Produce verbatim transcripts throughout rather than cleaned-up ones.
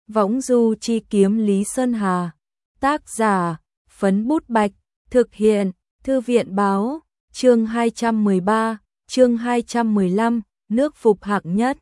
Võng du chi kiếm Lý Sơn Hà. Tác giả, Phấn Bút Bạch. Thực hiện, Thư viện báo. Chương hai trăm mười ba, chương hai trăm mười lăm, nước phục hạng nhất.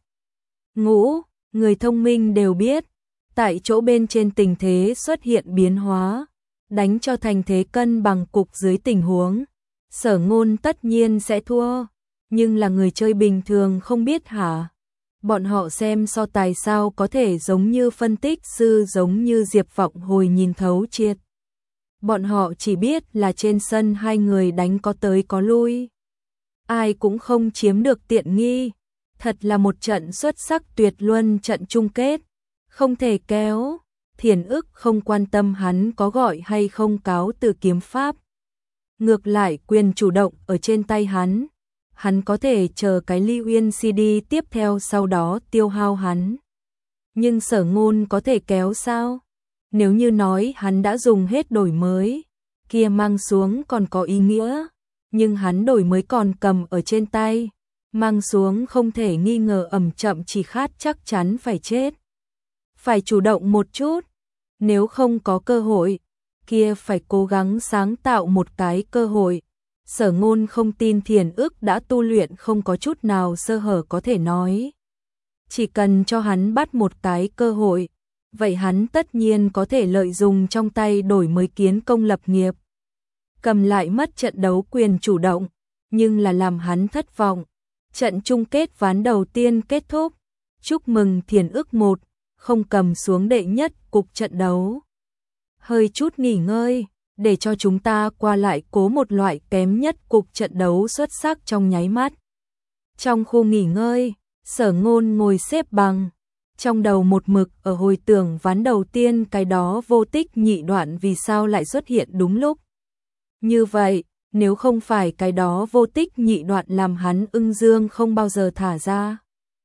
Ngũ, người thông minh đều biết, tại chỗ bên trên tình thế xuất hiện biến hóa, đánh cho thành thế cân bằng cục dưới tình huống. Sở Ngôn tất nhiên sẽ thua, nhưng là người chơi bình thường không biết hả? Bọn họ xem so tài sao có thể giống như phân tích sư, giống như Diệp Vọng Hồi nhìn thấu triệt. Bọn họ chỉ biết là trên sân hai người đánh có tới có lui, ai cũng không chiếm được tiện nghi. Thật là một trận xuất sắc tuyệt luân trận chung kết, không thể kéo. Thiền Ức không quan tâm hắn có gọi hay không cáo từ kiếm pháp, ngược lại quyền chủ động ở trên tay hắn. Hắn có thể chờ cái Ly Uyên xê đê tiếp theo sau đó tiêu hao hắn. Nhưng Sở Ngôn có thể kéo sao? Nếu như nói hắn đã dùng hết đổi mới, kia mang xuống còn có ý nghĩa. Nhưng hắn đổi mới còn cầm ở trên tay, mang xuống không thể nghi ngờ ẩm chậm chỉ khát chắc chắn phải chết. Phải chủ động một chút, nếu không có cơ hội, kia phải cố gắng sáng tạo một cái cơ hội. Sở Ngôn không tin Thiền Ức đã tu luyện không có chút nào sơ hở có thể nói. Chỉ cần cho hắn bắt một cái cơ hội, vậy hắn tất nhiên có thể lợi dụng trong tay đổi mới kiến công lập nghiệp. Cầm lại mất trận đấu quyền chủ động, nhưng là làm hắn thất vọng. Trận chung kết ván đầu tiên kết thúc, chúc mừng Thiền Ức một, không cầm xuống đệ nhất cục trận đấu. Hơi chút nghỉ ngơi, để cho chúng ta qua lại cố một loại kém nhất cục trận đấu xuất sắc trong nháy mắt. Trong khu nghỉ ngơi, Sở Ngôn ngồi xếp bằng, trong đầu một mực ở hồi tưởng ván đầu tiên cái đó vô tích nhị đoạn vì sao lại xuất hiện đúng lúc. Như vậy, nếu không phải cái đó vô tích nhị đoạn làm hắn ưng dương không bao giờ thả ra,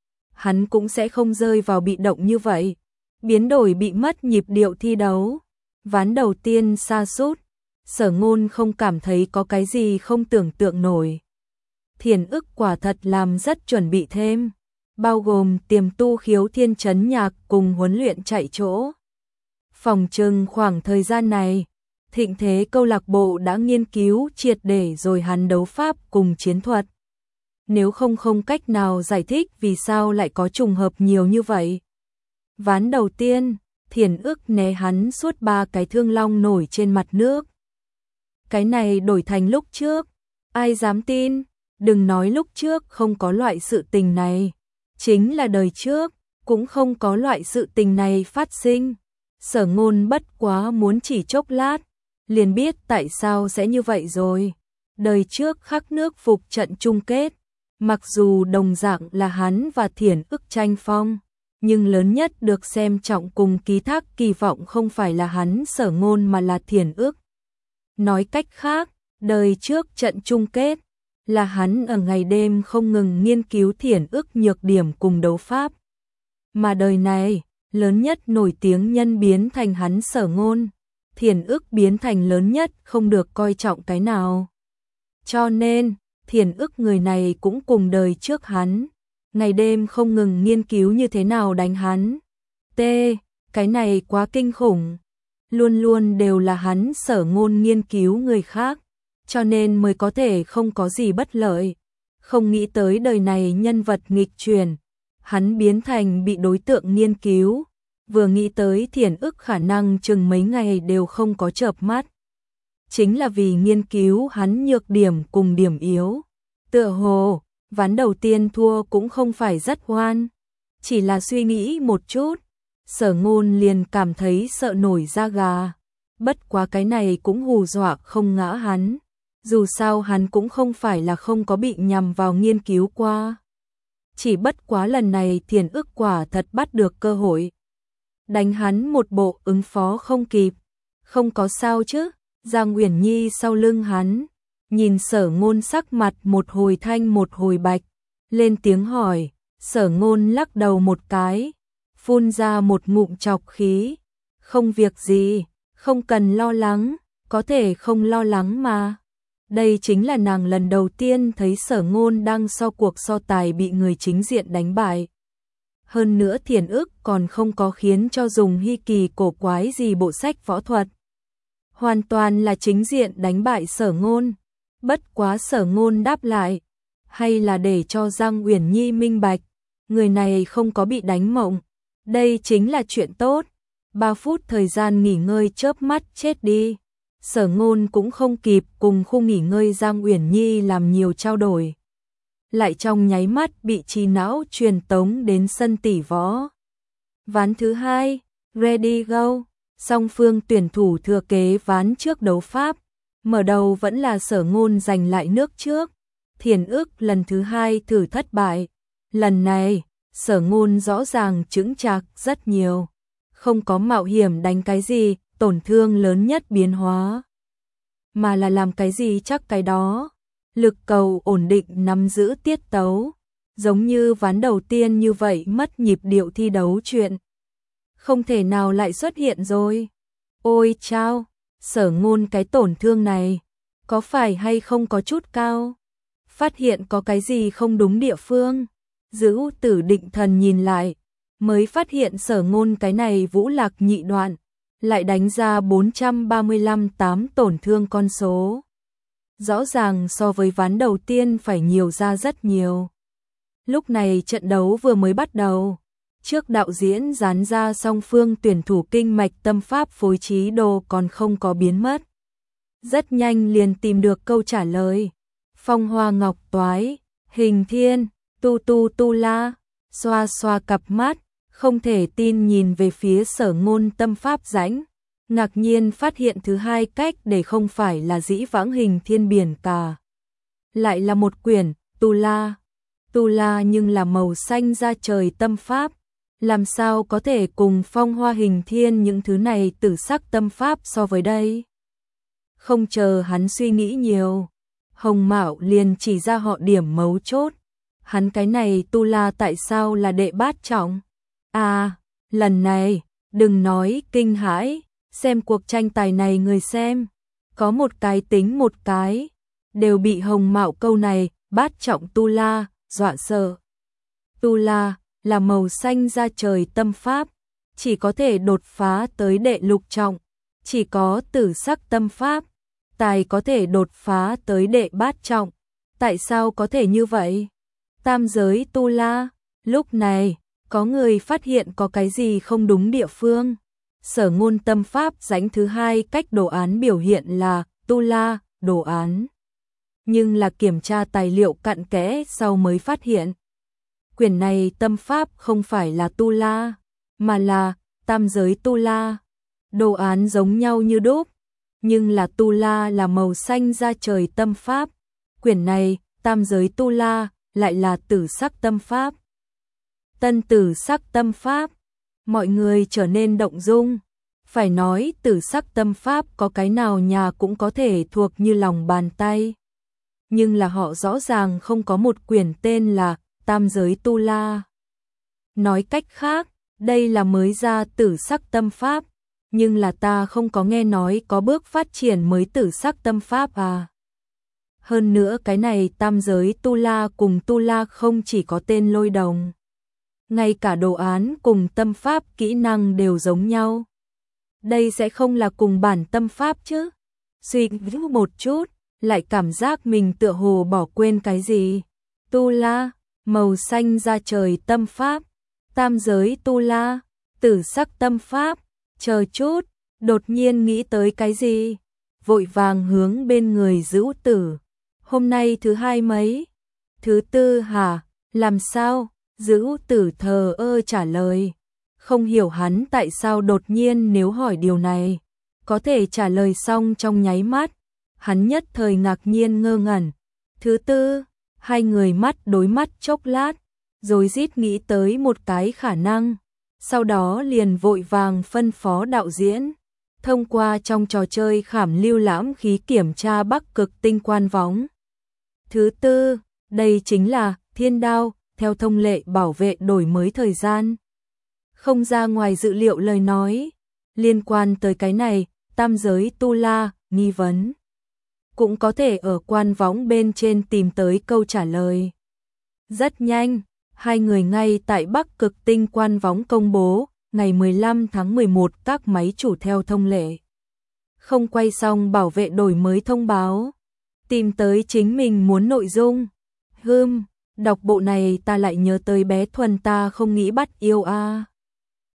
hắn cũng sẽ không rơi vào bị động như vậy, biến đổi bị mất nhịp điệu thi đấu. Ván đầu tiên sa sút, Sở Ngôn không cảm thấy có cái gì không tưởng tượng nổi. Thiền Ức quả thật làm rất chuẩn bị thêm, bao gồm tiềm tu khiếu thiên chấn nhạc cùng huấn luyện chạy chỗ. Phòng trừng khoảng thời gian này, Thịnh Thế câu lạc bộ đã nghiên cứu triệt để rồi hắn đấu pháp cùng chiến thuật. Nếu không không cách nào giải thích vì sao lại có trùng hợp nhiều như vậy. Ván đầu tiên, Thiền Ức né hắn suốt ba cái thương long nổi trên mặt nước. Cái này đổi thành lúc trước, ai dám tin, đừng nói lúc trước không có loại sự tình này, chính là đời trước, cũng không có loại sự tình này phát sinh. Sở Ngôn bất quá muốn chỉ chốc lát, liền biết tại sao sẽ như vậy rồi. Đời trước khắc nước phục trận chung kết, mặc dù đồng dạng là hắn và Thiền Ức tranh phong, nhưng lớn nhất được xem trọng cùng ký thác kỳ vọng không phải là hắn Sở Ngôn mà là Thiền Ức. Nói cách khác, đời trước trận chung kết là hắn ở ngày đêm không ngừng nghiên cứu Thiền Ức nhược điểm cùng đấu pháp. Mà đời này, lớn nhất nổi tiếng nhân biến thành hắn Sở Ngôn, Thiền Ức biến thành lớn nhất không được coi trọng cái nào. Cho nên, Thiền Ức người này cũng cùng đời trước hắn, ngày đêm không ngừng nghiên cứu như thế nào đánh hắn. T, cái này quá kinh khủng. Luôn luôn đều là hắn Sở Ngôn nghiên cứu người khác, cho nên mới có thể không có gì bất lợi. Không nghĩ tới đời này nhân vật nghịch chuyển, hắn biến thành bị đối tượng nghiên cứu. Vừa nghĩ tới Thiền Ức khả năng chừng mấy ngày đều không có chợp mắt. Chính là vì nghiên cứu hắn nhược điểm cùng điểm yếu. Tựa hồ, ván đầu tiên thua cũng không phải rất oan, chỉ là suy nghĩ một chút, Sở Ngôn liền cảm thấy sợ nổi da gà. Bất quá cái này cũng hù dọa không ngã hắn, dù sao hắn cũng không phải là không có bị nhằm vào nghiên cứu qua. Chỉ bất quá lần này Thiền Ức quả thật bắt được cơ hội, đánh hắn một bộ ứng phó không kịp. Không có sao chứ? Giang Uyển Nhi sau lưng hắn, nhìn Sở Ngôn sắc mặt một hồi thanh một hồi bạch, lên tiếng hỏi. Sở Ngôn lắc đầu một cái, phun ra một ngụm trọc khí. Không việc gì, không cần lo lắng, có thể không lo lắng mà. Đây chính là nàng lần đầu tiên thấy Sở Ngôn đang so cuộc so tài bị người chính diện đánh bại. Hơn nữa Thiền ức còn không có khiến cho dùng hy kỳ cổ quái gì bộ sách võ thuật. Hoàn toàn là chính diện đánh bại Sở Ngôn. Bất quá Sở Ngôn đáp lại, hay là để cho Giang Uyển Nhi minh bạch, người này không có bị đánh mộng. Đây chính là chuyện tốt. Ba phút thời gian nghỉ ngơi chớp mắt chết đi. Sở Ngôn cũng không kịp cùng khu nghỉ ngơi Giang Uyển Nhi làm nhiều trao đổi. Lại trong nháy mắt bị trí não truyền tống đến sân tỷ võ. Ván thứ hai, ready go. Song phương tuyển thủ thừa kế ván trước đấu pháp. Mở đầu vẫn là Sở Ngôn giành lại nước trước. Thiền ức lần thứ hai thử thất bại. Lần này, Sở Ngôn rõ ràng chững chạc rất nhiều. Không có mạo hiểm đánh cái gì, tổn thương lớn nhất biến hóa. Mà là làm cái gì chắc cái đó. Lực cầu ổn định nắm giữ tiết tấu. Giống như ván đầu tiên như vậy mất nhịp điệu thi đấu chuyện. Không thể nào lại xuất hiện rồi. Ôi chao, Sở Ngôn cái tổn thương này, có phải hay không có chút cao? Phát hiện có cái gì không đúng địa phương. Dữ Tử định thần nhìn lại, mới phát hiện Sở Ngôn cái này vũ lạc nhị đoạn, lại đánh ra bốn trăm ba mươi lăm tám tổn thương con số. Rõ ràng so với ván đầu tiên phải nhiều ra rất nhiều. Lúc này trận đấu vừa mới bắt đầu. Trước đạo diễn dán ra song phương tuyển thủ kinh mạch tâm pháp phối trí đồ còn không có biến mất. Rất nhanh liền tìm được câu trả lời. Phong Hoa Ngọc Toái, Hình Thiên, Tu Tu Tu La, xoa xoa cặp mắt, không thể tin nhìn về phía Sở Ngôn tâm pháp rãnh. Ngạc nhiên phát hiện thứ hai cách để không phải là dĩ vãng Hình Thiên biển cả. Lại là một quyển, Tu La. Tu La nhưng là màu xanh da trời tâm pháp. Làm sao có thể cùng Phong Hoa Hình Thiên những thứ này tử sắc tâm pháp so với đây? Không chờ hắn suy nghĩ nhiều, Hồng Mạo liền chỉ ra họ điểm mấu chốt. Hắn cái này Tu La tại sao là đệ bát trọng? À, lần này, đừng nói kinh hãi, xem cuộc tranh tài này người xem, có một cái tính một cái, đều bị Hồng Mạo câu này, bát trọng Tu La, dọa sợ. Tu La là màu xanh da trời tâm pháp, chỉ có thể đột phá tới đệ lục trọng, chỉ có tử sắc tâm pháp, tài có thể đột phá tới đệ bát trọng. Tại sao có thể như vậy? Tam giới Tu La, lúc này, có người phát hiện có cái gì không đúng địa phương. Sở Ngôn tâm pháp rãnh thứ hai cách đồ án biểu hiện là Tu La, đồ án. Nhưng là kiểm tra tài liệu cặn kẽ sau mới phát hiện. Quyển này tâm pháp không phải là Tu La, mà là tam giới Tu La. Đồ án giống nhau như đúc, nhưng là Tu La là màu xanh da trời tâm pháp. Quyển này, tam giới Tu La, lại là tử sắc tâm pháp. Tân tử sắc tâm pháp, mọi người trở nên động dung. Phải nói tử sắc tâm pháp có cái nào nhà cũng có thể thuộc như lòng bàn tay. Nhưng là họ rõ ràng không có một quyển tên là tam giới Tu La. Nói cách khác, đây là mới ra tử sắc tâm pháp, nhưng là ta không có nghe nói có bước phát triển mới tử sắc tâm pháp à. Hơn nữa cái này tam giới Tu La cùng Tu La không chỉ có tên lôi đồng. Ngay cả đồ án cùng tâm pháp kỹ năng đều giống nhau. Đây sẽ không là cùng bản tâm pháp chứ. Suy nghĩ một chút, lại cảm giác mình tựa hồ bỏ quên cái gì. Tu La, màu xanh da trời tâm pháp, tam giới Tu La, tử sắc tâm pháp, chờ chút, đột nhiên nghĩ tới cái gì, vội vàng hướng bên người Dữ Tử. Hôm nay thứ hai mấy? Thứ tư hả? Làm sao? Dữ Tử thờ ơ trả lời. Không hiểu hắn tại sao đột nhiên nếu hỏi điều này, có thể trả lời xong trong nháy mắt. Hắn nhất thời ngạc nhiên ngơ ngẩn. Thứ tư, hai người mắt đối mắt chốc lát, rồi rít nghĩ tới một cái khả năng. Sau đó liền vội vàng phân phó đạo diễn, thông qua trong trò chơi khảm lưu lãm khí kiểm tra Bắc Cực tinh quan võng. Thứ tư, đây chính là thiên đao, theo thông lệ bảo vệ đổi mới thời gian. Không ra ngoài dự liệu lời nói, liên quan tới cái này, tam giới Tu La, nghi vấn. Cũng có thể ở quan võng bên trên tìm tới câu trả lời. Rất nhanh, Hai người ngay tại Bắc Cực Tinh quan võng công bố, ngày mười lăm tháng mười một các máy chủ theo thông lệ. Không quay xong bảo vệ đổi mới thông báo. Tìm tới chính mình muốn nội dung. Hưm, đọc bộ này ta lại nhớ tới bé Thuần ta không nghĩ bắt yêu a. À.